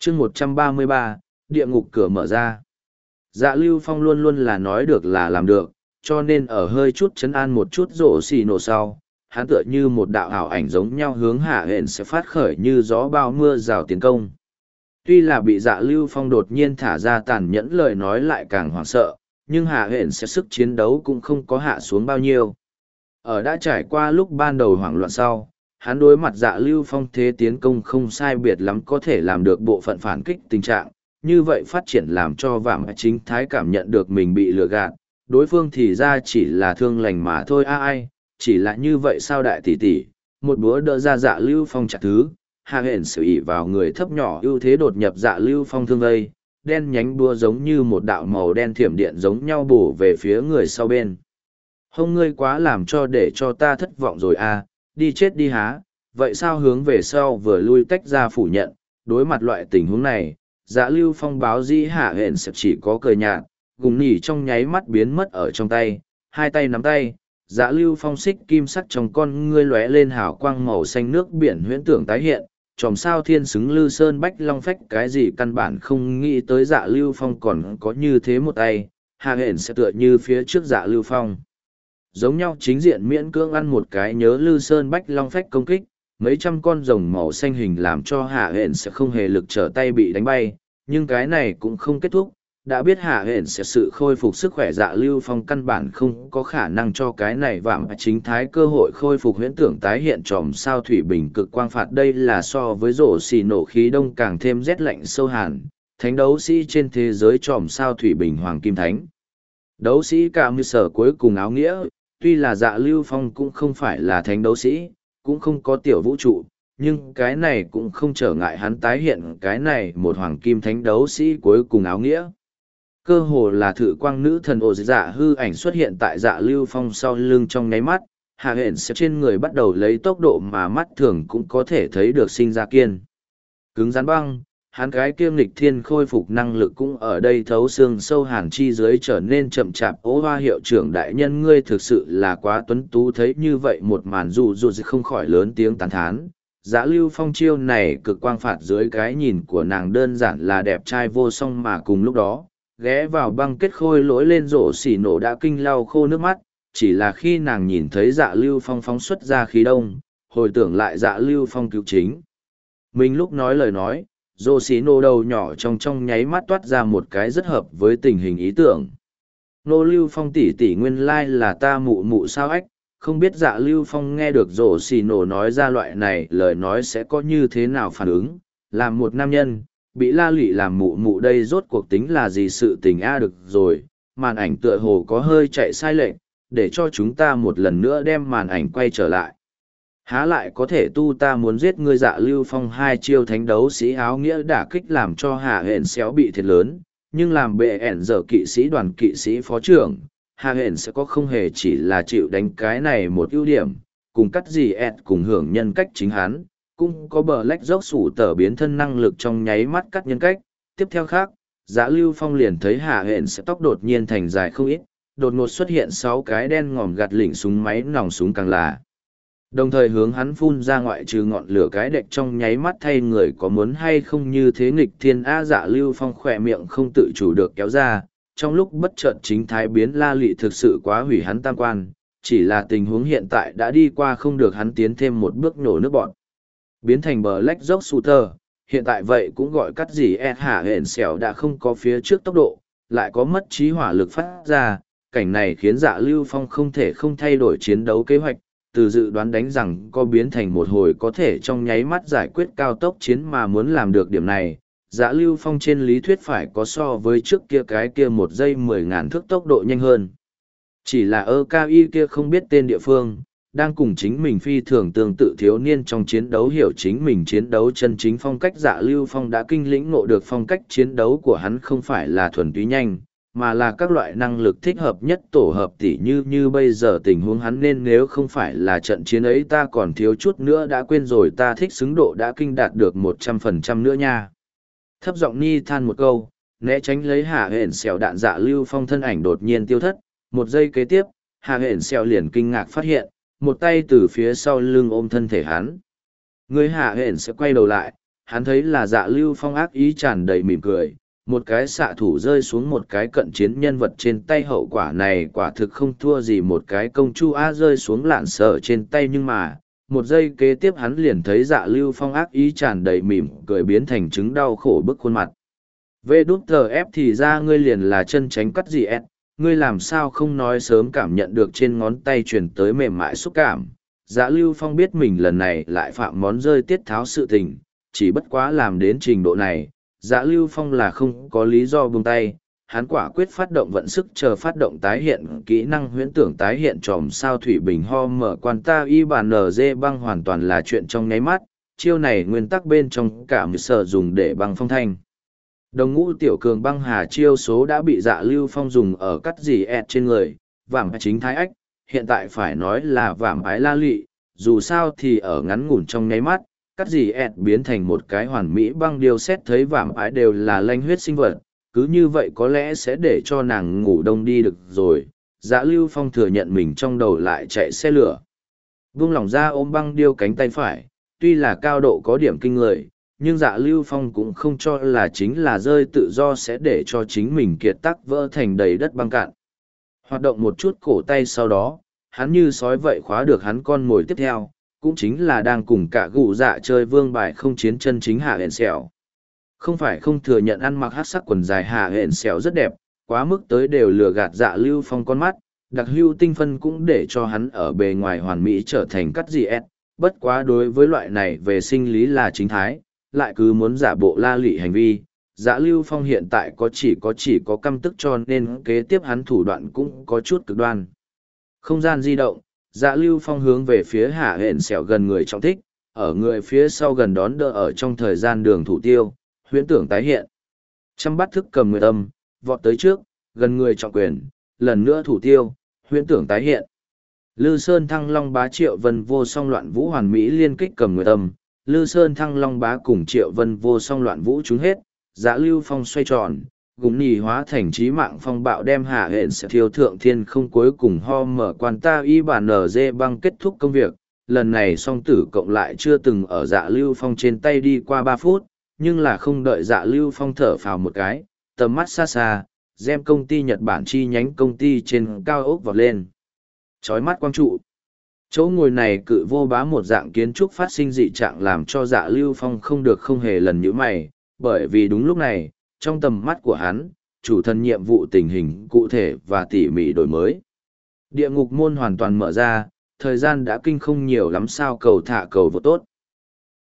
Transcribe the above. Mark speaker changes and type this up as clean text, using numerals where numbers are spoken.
Speaker 1: chương 133, địa ngục cửa mở ra. Dạ Lưu Phong luôn luôn là nói được là làm được, cho nên ở hơi chút chấn an một chút rổ xì nổ sau, hắn tựa như một đạo ảo ảnh giống nhau hướng hạ hện sẽ phát khởi như gió bao mưa rào tiến công. Tuy là bị Dạ Lưu Phong đột nhiên thả ra tàn nhẫn lời nói lại càng hoảng sợ, nhưng hạ hện sẽ sức chiến đấu cũng không có hạ xuống bao nhiêu. Ở đã trải qua lúc ban đầu hoảng loạn sau, hắn đối mặt Dạ Lưu Phong thế tiến công không sai biệt lắm có thể làm được bộ phận phản kích tình trạng, như vậy phát triển làm cho Vạm Chính Thái cảm nhận được mình bị lừa gạt, đối phương thì ra chỉ là thương lành mà thôi ai, chỉ là như vậy sao đại tỷ tỷ, một búa đỡ ra Dạ Lưu Phong chặt thứ, hạ hển xử ỉ vào người thấp nhỏ ưu thế đột nhập Dạ Lưu Phong thương vây, đen nhánh búa giống như một đạo màu đen thiểm điện giống nhau bổ về phía người sau bên. Hông ngươi quá làm để cho ta thất vọng rồi đi chết đi há, vậy sao hướng về sau vừa lui tách ra phủ nhận, đối mặt loại tình huống này, Dạ Lưu Phong báo dĩ hạ hển sẽ chỉ có cười nhạt, gùng nhỉ trong nháy mắt biến mất ở trong tay, hai tay nắm tay, Dạ Lưu Phong xích kim sắc trong con ngươi lóe lên hào quang màu xanh nước biển huyễn tưởng tái hiện, chòm sao thiên xứng lư sơn bách long phách cái gì căn bản không nghĩ tới Dạ Lưu Phong còn có như thế một tay, hạ hển sẽ tựa như phía trước Dạ Lưu Phong. Giống nhau chính diện miễn cưỡng ăn một cái nhớ lư sơn bách long phách công kích, mấy trăm con rồng màu xanh hình làm cho hạ hển sẽ không hề lực trở tay bị đánh bay, nhưng cái này cũng không kết thúc, đã biết hạ hển sẽ sự khôi phục sức khỏe Dạ Lưu Phong căn bản không có khả năng cho cái này Vạm Chính Thái cơ hội khôi phục huyễn tưởng tái hiện tròm sao thủy bình cực quang phạt, đây là so với rổ xì nổ khí đông càng thêm rét lạnh sâu hàn, thánh đấu sĩ trên thế giới tròm sao thủy bình hoàng kim thánh. Đấu sĩ cả như sở cuối cùng áo nghĩa, tuy là Dạ Lưu Phong cũng không phải là thánh đấu sĩ, cũng không có tiểu vũ trụ, nhưng cái này cũng không trở ngại hắn tái hiện cái này một hoàng kim thánh đấu sĩ cuối cùng áo nghĩa. Cơ hồ là thử quang nữ thần ổ dạ hư ảnh xuất hiện tại Dạ Lưu Phong sau lưng trong nháy mắt, hạ hển sẽ trên người bắt đầu lấy tốc độ mà mắt thường cũng có thể thấy được sinh ra kiên. Cứng rắn băng, hắn cái kiêm lịch thiên khôi phục năng lực cũng ở đây thấu xương sâu hàn chi dưới trở nên chậm chạp. Ố Hoa hiệu trưởng đại nhân ngươi thực sự là quá tuấn tú, thấy như vậy một màn dù không khỏi lớn tiếng tán thán. Dạ Lưu Phong chiêu này cực quang phạt dưới cái nhìn của nàng đơn giản là đẹp trai vô song, mà cùng lúc đó ghé vào băng kết khôi lỗi lên rổ xỉ nổ đã kinh lau khô nước mắt, chỉ là khi nàng nhìn thấy Dạ Lưu Phong phóng xuất ra khí đông, hồi tưởng lại Dạ Lưu Phong cứu chính mình lúc nói lời nói, rổ xỉ nổ đầu nhỏ trong nháy mắt toát ra một cái rất hợp với tình hình ý tưởng. Nô Lưu Phong tỷ tỷ nguyên lai là ta mụ mụ sao ách, không biết Dạ Lưu Phong nghe được rổ xỉ nổ nói ra loại này lời nói sẽ có như thế nào phản ứng, làm một nam nhân bị la lụy làm mụ mụ đây rốt cuộc tính là gì sự tình được rồi, màn ảnh tựa hồ có hơi chạy sai lệch, để cho chúng ta một lần nữa đem màn ảnh quay trở lại. Há lại có thể tu ta muốn giết ngươi. Dạ Lưu Phong hai chiêu thánh đấu sĩ áo nghĩa đả kích làm cho hạ hển xéo bị thiệt lớn, nhưng làm bệ ẻn giờ kỵ sĩ đoàn kỵ sĩ phó trưởng, hạ hển sẽ có không hề chỉ là chịu đánh cái này một ưu điểm, cùng cắt gì ẹt cùng hưởng nhân cách chính hắn. Cũng có bờ lách dốc sủ tờ biến thân năng lực trong nháy mắt cắt nhân cách. Tiếp theo khác, Dạ Lưu Phong liền thấy hạ hển sẽ tóc đột nhiên thành dài không ít, đột ngột xuất hiện 6 cái đen ngòm gạt lỉnh súng máy nòng súng càng là. Đồng thời hướng hắn phun ra ngoại trừ ngọn lửa cái đệch trong nháy mắt thay người có muốn hay không như thế nghịch thiên Dạ Lưu Phong khỏe miệng không tự chủ được kéo ra, trong lúc bất chợt chính thái biến la lị thực sự quá hủy hắn tam quan, chỉ là tình huống hiện tại đã đi qua không được hắn tiến thêm một bước nổ nước bọn. Biến thành bờ lách dốc shooter, hiện tại vậy cũng gọi cắt gì hạ hển xẻo đã không có phía trước tốc độ, lại có mất trí hỏa lực phát ra, cảnh này khiến Dạ Lưu Phong không thể không thay đổi chiến đấu kế hoạch, từ dự đoán đánh rằng có biến thành một hồi có thể trong nháy mắt giải quyết cao tốc chiến mà muốn làm được điểm này, Dạ Lưu Phong trên lý thuyết phải có so với trước kia cái kia 1 giây 10.000 thước tốc độ nhanh hơn. Chỉ là KI kia không biết tên địa phương, đang cùng chính mình phi thường tương tự thiếu niên trong chiến đấu hiểu chính mình chiến đấu chân chính phong cách. Dạ Lưu Phong đã kinh lĩnh ngộ được phong cách chiến đấu của hắn không phải là thuần túy nhanh, mà là các loại năng lực thích hợp nhất tổ hợp tỉ như bây giờ tình huống hắn nên nếu không phải là trận chiến ấy ta còn thiếu chút nữa đã quên rồi ta thích xứng độ đã kinh đạt được 100% nữa nha. Thấp giọng ni than một câu, né tránh lấy hạ hển xèo đạn. Dạ Lưu Phong thân ảnh đột nhiên tiêu thất, một giây kế tiếp, hạ hển xèo liền kinh ngạc phát hiện, một tay từ phía sau lưng ôm thân thể hắn. Người hạ hển sẽ quay đầu lại, hắn thấy là Dạ Lưu Phong ác ý tràn đầy mỉm cười, một cái xạ thủ rơi xuống một cái cận chiến nhân vật trên tay, hậu quả này quả thực không thua gì một cái công chu a rơi xuống lạn sở trên tay, nhưng mà một giây kế tiếp hắn liền thấy Dạ Lưu Phong ác ý tràn đầy mỉm cười biến thành chứng đau khổ bức khuôn mặt. Vê đút tờ ép thì ra ngươi liền là chân tránh cắt gì ép, ngươi làm sao không nói sớm cảm nhận được trên ngón tay truyền tới mềm mại xúc cảm. Dạ Lưu Phong biết mình lần này lại phạm món rơi tiết tháo sự tình, chỉ bất quá làm đến trình độ này, Dạ Lưu Phong là không có lý do buông tay, hắn quả quyết phát động vận sức chờ phát động tái hiện kỹ năng huyễn tưởng tái hiện tròm sao thủy bình ho mở quan ta y bàn NG băng hoàn toàn là chuyện trong nháy mắt, chiêu này nguyên tắc bên trong cả một sở dùng để băng phong thanh. Đồng ngũ tiểu cường băng hà chiêu số đã bị Dạ Lưu Phong dùng ở cắt dì ẹt trên người, vảm chính thái ách, hiện tại phải nói là vảm ái la lị, dù sao thì ở ngắn ngủn trong nháy mắt, cắt dì ẹt biến thành một cái hoàn mỹ băng điêu xét thấy vảm ái đều là lanh huyết sinh vật, cứ như vậy có lẽ sẽ để cho nàng ngủ đông đi được rồi. Dạ Lưu Phong thừa nhận mình trong đầu lại chạy xe lửa. Vung lỏng ra ôm băng điêu cánh tay phải, tuy là cao độ có điểm kinh người, nhưng Dạ Lưu Phong cũng không cho là chính là rơi tự do sẽ để cho chính mình kiệt tác vỡ thành đầy đất băng cạn. Hoạt động một chút cổ tay sau đó, hắn như sói vậy khóa được hắn con mồi tiếp theo, cũng chính là đang cùng cả gù dạ chơi vương bài không chiến chân chính hạ hẹn xẻo. Không phải không thừa nhận ăn mặc hát sắc quần dài hạ hẹn xẻo rất đẹp, quá mức tới đều lừa gạt Dạ Lưu Phong con mắt, đặc hưu tinh phân cũng để cho hắn ở bề ngoài hoàn mỹ trở thành cắt gì ép, bất quá đối với loại này về sinh lý là chính thái, lại cứ muốn giả bộ la lị hành vi. Dạ Lưu Phong hiện tại chỉ có căm tức cho nên kế tiếp hắn thủ đoạn cũng có chút cực đoan. Không gian di động, Dạ Lưu Phong hướng về phía hạ hẹn xẻo gần người trọng thích, ở người phía sau gần đón đỡ ở trong thời gian đường thủ tiêu, huyễn tưởng tái hiện. Trăm bắt thức cầm người âm, vọt tới trước, gần người trọng quyền, lần nữa thủ tiêu, huyễn tưởng tái hiện. Lư Sơn Thăng Long Bá Triệu Vân Vô Song Loạn Vũ hoàn mỹ liên kích cầm người âm, Lư Sơn Thăng Long Bá cùng Triệu Vân Vô Song Loạn Vũ trúng hết, Dạ Lưu Phong xoay tròn, gùng nhì hóa thành trí mạng phong bạo đem hạ hẹn sẽ thiêu thượng thiên không, cuối cùng ho mở quan ta y bản NG băng kết thúc công việc. Lần này song tử cộng lại chưa từng ở Dạ Lưu Phong trên tay đi qua 3 phút, nhưng là không đợi Dạ Lưu Phong thở phào một cái, tầm mắt xa xa, gem công ty Nhật Bản chi nhánh công ty trên cao ốc vọt lên. Chói mắt quang trụ. Chỗ ngồi này cự vô bá một dạng kiến trúc phát sinh dị trạng làm cho Dạ Lưu Phong không được không hề lần nhíu mày, bởi vì đúng lúc này, trong tầm mắt của hắn, chủ thần nhiệm vụ tình hình cụ thể và tỉ mỉ đổi mới. Địa ngục môn hoàn toàn mở ra, thời gian đã kinh không nhiều lắm sao cầu thả cầu vô tốt.